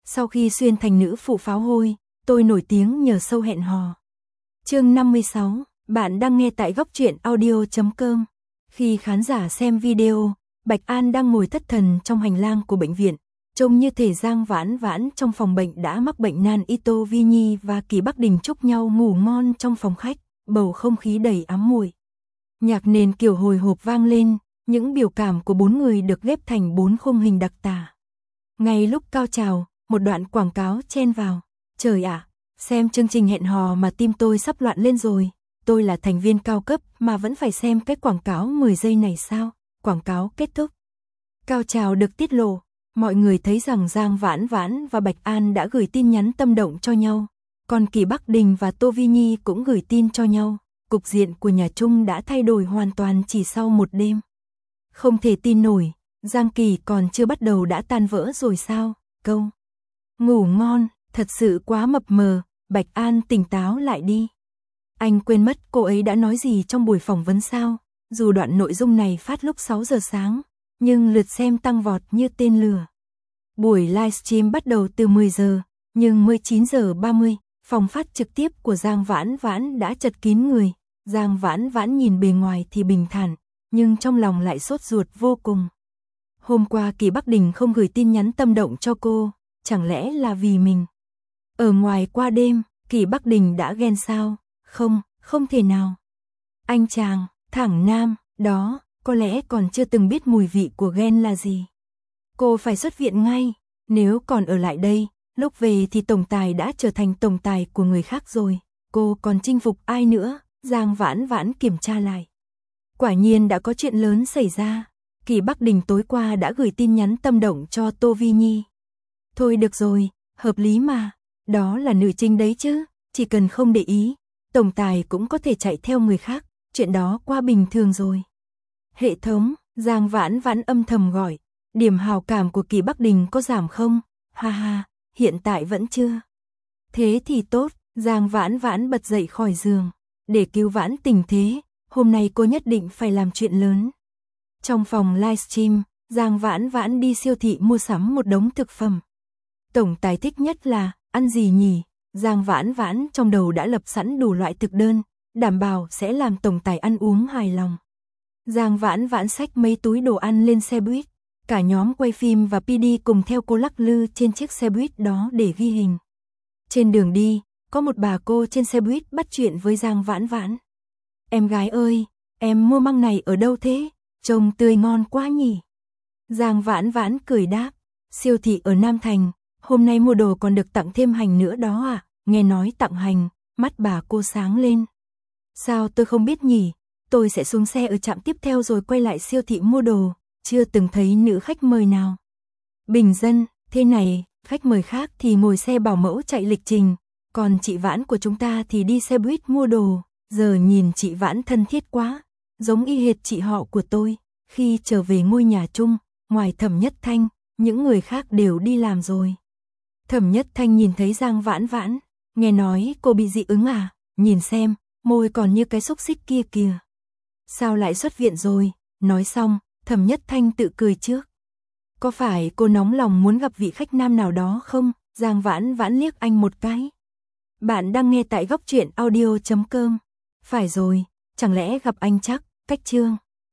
Sau khi xuyên thành nữ phụ pháo hôi, tôi nổi tiếng nhờ show hẹn hò. Chương 56, bạn đang nghe tại góc truyện audio.com. Khi khán giả xem video, Bạch An đang ngồi thất thần trong hành lang của bệnh viện, trông như thể Giang Vãn Vãn trong phòng bệnh đã mắc bệnh nan Ito Vi Nhi và Kỳ Bắc Đình chúc nhau ngủ ngon trong phòng khách, bầu không khí đầy ám muội. Nhạc nền kiểu hồi hộp vang lên, những biểu cảm của bốn người được ghép thành 4 khung hình đặc tả. Ngay lúc cao trào, một đoạn quảng cáo chen vào. Trời ạ, xem chương trình hẹn hò mà tim tôi sắp loạn lên rồi. Tôi là thành viên cao cấp mà vẫn phải xem cái quảng cáo 10 giây này sao? Quảng cáo kết thúc. Cao trào được tiết lộ, mọi người thấy rằng Giang Vãn Vãn và Bạch An đã gửi tin nhắn tâm động cho nhau. Còn Kỳ Bắc Đình và Tô Vi Nhi cũng gửi tin cho nhau. Cục diện của nhà Trung đã thay đổi hoàn toàn chỉ sau một đêm. Không thể tin nổi, Giang Kỳ còn chưa bắt đầu đã tan vỡ rồi sao? Câu ngủ ngon, thật sự quá mập mờ, Bạch An tỉnh táo lại đi. Anh quên mất cô ấy đã nói gì trong buổi phỏng vấn sao? Dù đoạn nội dung này phát lúc 6 giờ sáng, nhưng lượt xem tăng vọt như tên lửa. Buổi livestream bắt đầu từ 10 giờ, nhưng 19 giờ 30, phòng phát trực tiếp của Giang Vãn Vãn đã chật kín người. Giang Vãn Vãn nhìn bề ngoài thì bình thản, nhưng trong lòng lại sốt ruột vô cùng. Hôm qua Kỳ Bắc Đình không gửi tin nhắn tâm động cho cô, chẳng lẽ là vì mình? Ở ngoài qua đêm, Kỳ Bắc Đình đã ghen sao? Không, không thể nào. Anh chàng, thẳng nam, đó, có lẽ còn chưa từng biết mùi vị của ghen là gì. Cô phải xuất viện ngay, nếu còn ở lại đây, lúc về thì tổng tài đã trở thành tổng tài của người khác rồi. Cô còn chinh phục ai nữa? Giang Vãn Vãn kiểm tra lại. Quả nhiên đã có chuyện lớn xảy ra. Kỳ Bắc Đình tối qua đã gửi tin nhắn tâm động cho Tô Vi Nhi. Thôi được rồi, hợp lý mà. Đó là nữ chính đấy chứ, chỉ cần không để ý, tổng tài cũng có thể chạy theo người khác, chuyện đó quá bình thường rồi. Hệ thống, Giang Vãn Vãn âm thầm gọi, điểm hào cảm của Kỳ Bắc Đình có giảm không? Ha ha, hiện tại vẫn chưa. Thế thì tốt, Giang Vãn Vãn bật dậy khỏi giường. Để cứu vãn tình thế, hôm nay cô nhất định phải làm chuyện lớn. Trong phòng livestream, Giang Vãn Vãn đi siêu thị mua sắm một đống thực phẩm. Tổng tài thích nhất là, ăn gì nhỉ? Giang Vãn Vãn trong đầu đã lập sẵn đủ loại thực đơn, đảm bảo sẽ làm tổng tài ăn uống hài lòng. Giang Vãn Vãn xách mấy túi đồ ăn lên xe buýt, cả nhóm quay phim và PD cùng theo cô lắc lư trên chiếc xe buýt đó để ghi hình. Trên đường đi, có một bà cô trên xe buýt bắt chuyện với Giang Vãn Vãn. Em gái ơi, em mua măng này ở đâu thế? Trông tươi ngon quá nhỉ? Giang Vãn Vãn cười đáp, siêu thị ở Nam Thành, hôm nay mua đồ còn được tặng thêm hành nữa đó à? Nghe nói tặng hành, mắt bà cô sáng lên. Sao tôi không biết nhỉ? Tôi sẽ xuống xe ở trạm tiếp theo rồi quay lại siêu thị mua đồ, chưa từng thấy nữ khách mời nào. Bình dân, thế này, khách mời khác thì ngồi xe bảo mẫu chạy lịch trình, còn chị Vãn của chúng ta thì đi xe buýt mua đồ. Giờ nhìn chị Vãn thân thiết quá, giống y hệt chị họ của tôi. Khi trở về ngôi nhà chung, ngoài Thẩm Nhất Thanh, những người khác đều đi làm rồi. Thẩm Nhất Thanh nhìn thấy Giang Vãn Vãn, nghe nói cô bị dị ứng à? Nhìn xem, môi còn như cái xúc xích kia kìa. Sao lại xuất viện rồi? Nói xong, Thẩm Nhất Thanh tự cười trước. Có phải cô nóng lòng muốn gặp vị khách nam nào đó không? Giang Vãn Vãn liếc anh một cái. Bạn đang nghe tại góc truyện audio.com. Phải rồi, chẳng lẽ gặp anh chắc, cách chương.